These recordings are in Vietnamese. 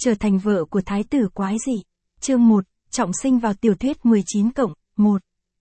Trở thành vợ của thái tử quái dị. Chương 1, trọng sinh vào tiểu thuyết 19+1.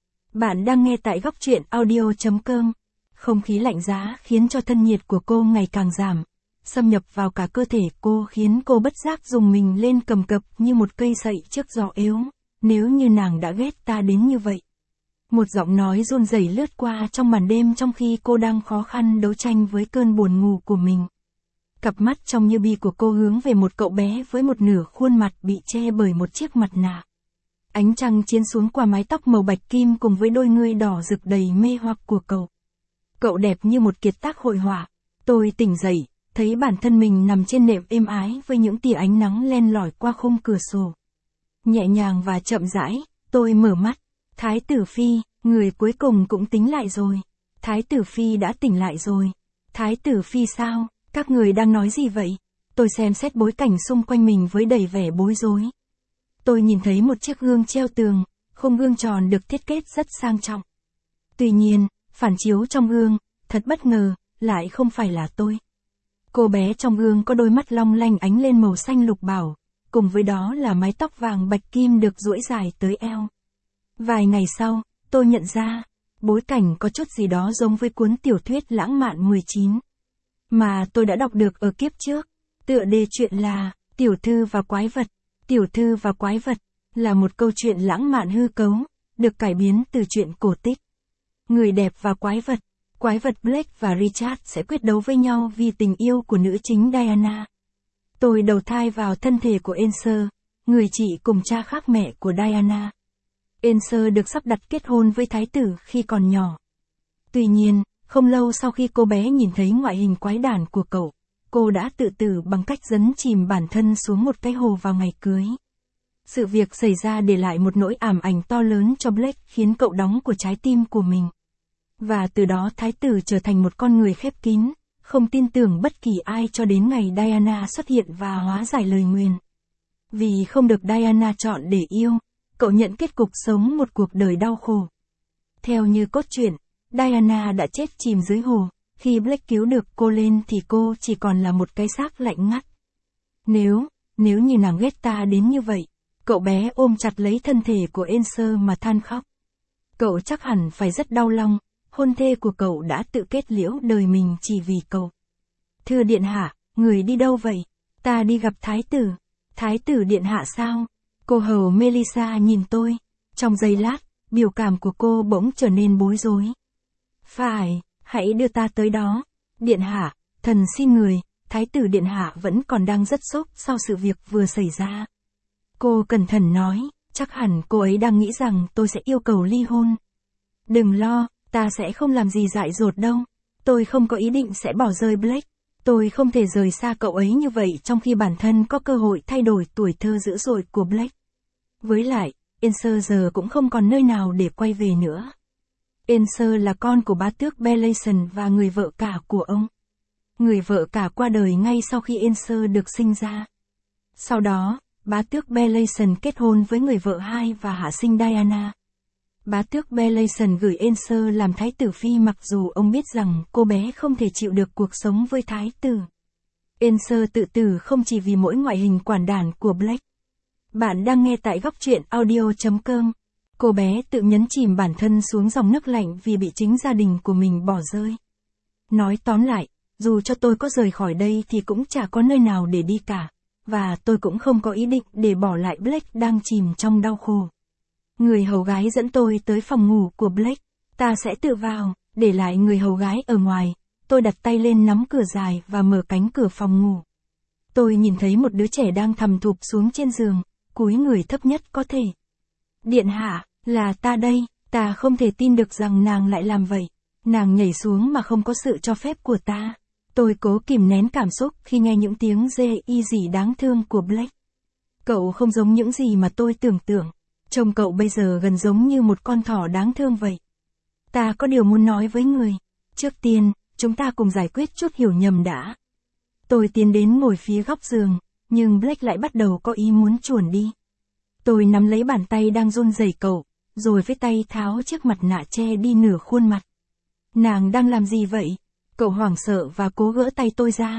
Bạn đang nghe tại góc truyện audio.com. Không khí lạnh giá khiến cho thân nhiệt của cô ngày càng giảm. Xâm nhập vào cả cơ thể cô khiến cô bất giác rùng mình lên cầm cập như một cây sậy trước gió yếu. Nếu như nàng đã ghét ta đến như vậy. Một giọng nói run rẩy lướt qua trong màn đêm trong khi cô đang khó khăn đấu tranh với cơn buồn ngủ của mình. Cặp mắt trong như bi của cô hướng về một cậu bé với một nửa khuôn mặt bị che bởi một chiếc mặt nạ. Ánh trăng chiếu xuống qua mái tóc màu bạch kim cùng với đôi ngươi đỏ rực đầy mê hoặc của cậu. Cậu đẹp như một kiệt tác hội họa. Tôi tỉnh dậy, thấy bản thân mình nằm trên nệm êm ái với những tia ánh nắng len lỏi qua khung cửa sổ. Nhẹ nhàng và chậm rãi, tôi mở mắt. Thái tử Phi, người cuối cùng cũng tính lại rồi. Thái tử Phi đã tỉnh lại rồi. Thái tử Phi sao? Các người đang nói gì vậy? Tôi xem xét bối cảnh xung quanh mình với đầy vẻ bối rối. Tôi nhìn thấy một chiếc gương treo tường, khung gương tròn được thiết kế rất sang trọng. Tuy nhiên, phản chiếu trong gương, thật bất ngờ, lại không phải là tôi. Cô bé trong gương có đôi mắt long lanh ánh lên màu xanh lục bảo, cùng với đó là mái tóc vàng bạch kim được duỗi dài tới eo. Vài ngày sau, tôi nhận ra, bối cảnh có chút gì đó giống với cuốn tiểu thuyết lãng mạn 19. Mà tôi đã đọc được ở kiếp trước. Tựa đề chuyện là, Tiểu thư và quái vật. Tiểu thư và quái vật, là một câu chuyện lãng mạn hư cấu, được cải biến từ chuyện cổ tích. Người đẹp và quái vật Blake và Richard sẽ quyết đấu với nhau vì tình yêu của nữ chính Diana. Tôi đầu thai vào thân thể của Enser, người chị cùng cha khác mẹ của Diana. Enser được sắp đặt kết hôn với thái tử khi còn nhỏ. Tuy nhiên, không lâu sau khi cô bé nhìn thấy ngoại hình quái đản của cậu, cô đã tự tử bằng cách dấn chìm bản thân xuống một cái hồ vào ngày cưới. Sự việc xảy ra để lại một nỗi ảm ảnh to lớn cho Blake khiến cậu đóng của trái tim của mình. Và từ đó thái tử trở thành một con người khép kín, không tin tưởng bất kỳ ai cho đến ngày Diana xuất hiện và hóa giải lời nguyền. Vì không được Diana chọn để yêu, cậu nhận kết cục sống một cuộc đời đau khổ. Theo như cốt truyện, Diana đã chết chìm dưới hồ, khi Blake cứu được cô lên thì cô chỉ còn là một cái xác lạnh ngắt. Nếu như nàng ghét ta đến như vậy, cậu bé ôm chặt lấy thân thể của Enser mà than khóc. Cậu chắc hẳn phải rất đau lòng, hôn thê của cậu đã tự kết liễu đời mình chỉ vì cậu. Thưa điện hạ, người đi đâu vậy? Ta đi gặp thái tử. Thái tử điện hạ sao? Cô hầu Melissa nhìn tôi. Trong giây lát, biểu cảm của cô bỗng trở nên bối rối. Phải, hãy đưa ta tới đó. Điện hạ, thần xin người, thái tử điện hạ vẫn còn đang rất sốc sau sự việc vừa xảy ra. Cô cẩn thận nói, chắc hẳn cô ấy đang nghĩ rằng tôi sẽ yêu cầu ly hôn. Đừng lo, ta sẽ không làm gì dại dột đâu. Tôi không có ý định sẽ bỏ rơi Blake. Tôi không thể rời xa cậu ấy như vậy trong khi bản thân có cơ hội thay đổi tuổi thơ dữ dội của Blake. Với lại, Enser giờ cũng không còn nơi nào để quay về nữa. Enser là con của bá tước Belason và người vợ cả của ông. Người vợ cả qua đời ngay sau khi Enser được sinh ra. Sau đó, bá tước Belason kết hôn với người vợ hai và hạ sinh Diana. Bá tước Belason gửi Enser làm thái tử phi mặc dù ông biết rằng cô bé không thể chịu được cuộc sống với thái tử. Enser tự tử không chỉ vì mỗi ngoại hình quản đản của Blake. Bạn đang nghe tại góc truyện audio.com. Cô bé tự nhấn chìm bản thân xuống dòng nước lạnh vì bị chính gia đình của mình bỏ rơi. Nói tóm lại, dù cho tôi có rời khỏi đây thì cũng chả có nơi nào để đi cả. Và tôi cũng không có ý định để bỏ lại Blake đang chìm trong đau khổ. Người hầu gái dẫn tôi tới phòng ngủ của Blake. Ta sẽ tự vào, để lại người hầu gái ở ngoài. Tôi đặt tay lên nắm cửa dài và mở cánh cửa phòng ngủ. Tôi nhìn thấy một đứa trẻ đang thầm thụp xuống trên giường, cúi người thấp nhất có thể. Điện hạ, là ta đây, ta không thể tin được rằng nàng lại làm vậy. Nàng nhảy xuống mà không có sự cho phép của ta. Tôi cố kìm nén cảm xúc khi nghe những tiếng rê y gì đáng thương của Blake. Cậu không giống những gì mà tôi tưởng tượng. Trông cậu bây giờ gần giống như một con thỏ đáng thương vậy. Ta có điều muốn nói với người. Trước tiên, chúng ta cùng giải quyết chút hiểu nhầm đã. Tôi tiến đến ngồi phía góc giường, nhưng Blake lại bắt đầu có ý muốn chuồn đi. Tôi nắm lấy bàn tay đang run rẩy cậu, rồi với tay tháo chiếc mặt nạ che đi nửa khuôn mặt. Nàng đang làm gì vậy? Cậu hoảng sợ và cố gỡ tay tôi ra.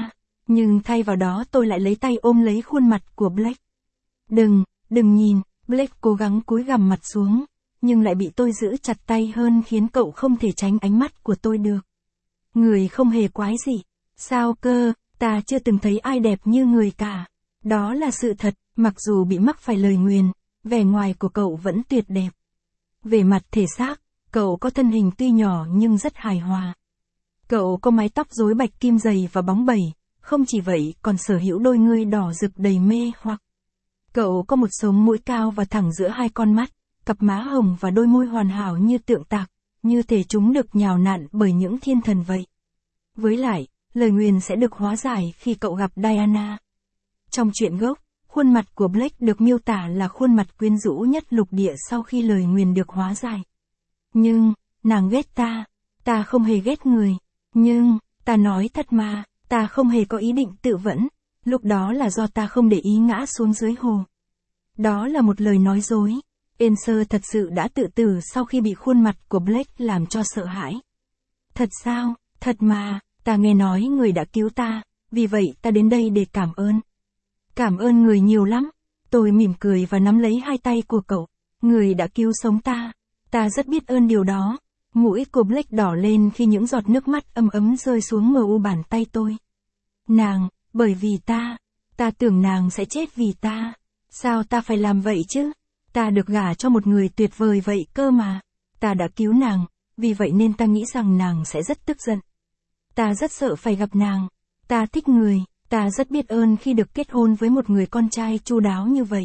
Nhưng thay vào đó tôi lại lấy tay ôm lấy khuôn mặt của Blake. Đừng nhìn, Blake cố gắng cúi gằm mặt xuống, nhưng lại bị tôi giữ chặt tay hơn khiến cậu không thể tránh ánh mắt của tôi được. Người không hề quái dị. Sao cơ, ta chưa từng thấy ai đẹp như người cả. Đó là sự thật, mặc dù bị mắc phải lời nguyền, vẻ ngoài của cậu vẫn tuyệt đẹp. Về mặt thể xác, cậu có thân hình tuy nhỏ nhưng rất hài hòa. Cậu có mái tóc rối bạch kim dày và bóng bẩy, không chỉ vậy còn sở hữu đôi ngươi đỏ rực đầy mê hoặc. Cậu có một sống mũi cao và thẳng giữa hai con mắt, cặp má hồng và đôi môi hoàn hảo như tượng tạc, như thể chúng được nhào nặn bởi những thiên thần vậy. Với lại, lời nguyền sẽ được hóa giải khi cậu gặp Diana. Trong truyện gốc, khuôn mặt của Blake được miêu tả là khuôn mặt quyến rũ nhất lục địa sau khi lời nguyền được hóa giải. Nhưng, nàng ghét ta không hề ghét người. Nhưng, ta nói thật mà, ta không hề có ý định tự vẫn, lúc đó là do ta không để ý ngã xuống dưới hồ. Đó là một lời nói dối. Enser thật sự đã tự tử sau khi bị khuôn mặt của Blake làm cho sợ hãi. Thật sao, thật mà, ta nghe nói người đã cứu ta, vì vậy ta đến đây để cảm ơn. Cảm ơn người nhiều lắm. Tôi mỉm cười và nắm lấy hai tay của cậu. Người đã cứu sống ta rất biết ơn điều đó. Mũi của Blake đỏ lên khi những giọt nước mắt ấm ấm rơi xuống mu bàn tay tôi. Nàng, bởi vì ta tưởng nàng sẽ chết vì ta. Sao ta phải làm vậy chứ? Ta được gả cho một người tuyệt vời vậy cơ mà. Ta đã cứu nàng, vì vậy nên ta nghĩ rằng nàng sẽ rất tức giận. Ta rất sợ phải gặp nàng. Ta thích người, ta rất biết ơn khi được kết hôn với một người con trai chu đáo như vậy.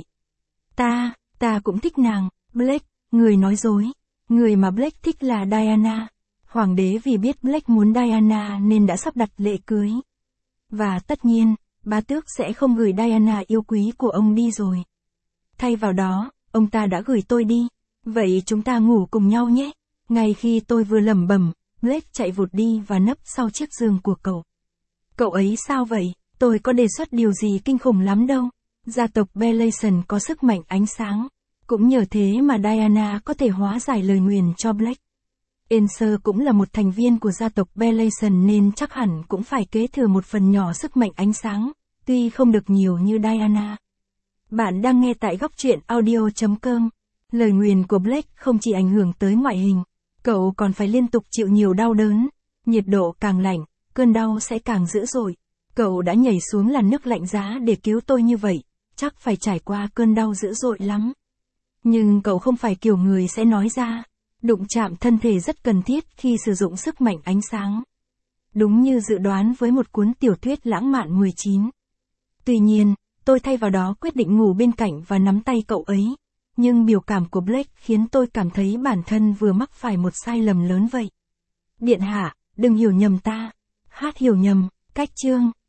Ta cũng thích nàng. Blake, người nói dối. Người mà Blake thích là Diana. Hoàng đế vì biết Blake muốn Diana nên đã sắp đặt lễ cưới. Và tất nhiên, bá tước sẽ không gửi Diana yêu quý của ông đi rồi. Thay vào đó, ông ta đã gửi tôi đi. Vậy chúng ta ngủ cùng nhau nhé. Ngay khi tôi vừa lẩm bẩm, Blake chạy vụt đi và nấp sau chiếc giường của cậu. Cậu ấy sao vậy? Tôi có đề xuất điều gì kinh khủng lắm đâu. Gia tộc Belason có sức mạnh ánh sáng. Cũng nhờ thế mà Diana có thể hóa giải lời nguyền cho Blake. Enser cũng là một thành viên của gia tộc Belason nên chắc hẳn cũng phải kế thừa một phần nhỏ sức mạnh ánh sáng, tuy không được nhiều như Diana. Bạn đang nghe tại góc truyện audio.com. Lời nguyền của Blake không chỉ ảnh hưởng tới ngoại hình, cậu còn phải liên tục chịu nhiều đau đớn. Nhiệt độ càng lạnh, cơn đau sẽ càng dữ dội. Cậu đã nhảy xuống làn nước lạnh giá để cứu tôi như vậy, chắc phải trải qua cơn đau dữ dội lắm. Nhưng cậu không phải kiểu người sẽ nói ra. Đụng chạm thân thể rất cần thiết khi sử dụng sức mạnh ánh sáng. Đúng như dự đoán với một cuốn tiểu thuyết lãng mạn 19. Tuy nhiên, tôi thay vào đó quyết định ngủ bên cạnh và nắm tay cậu ấy. Nhưng biểu cảm của Blake khiến tôi cảm thấy bản thân vừa mắc phải một sai lầm lớn vậy. Điện hạ, đừng hiểu nhầm ta. Hát hiểu nhầm, cách chương.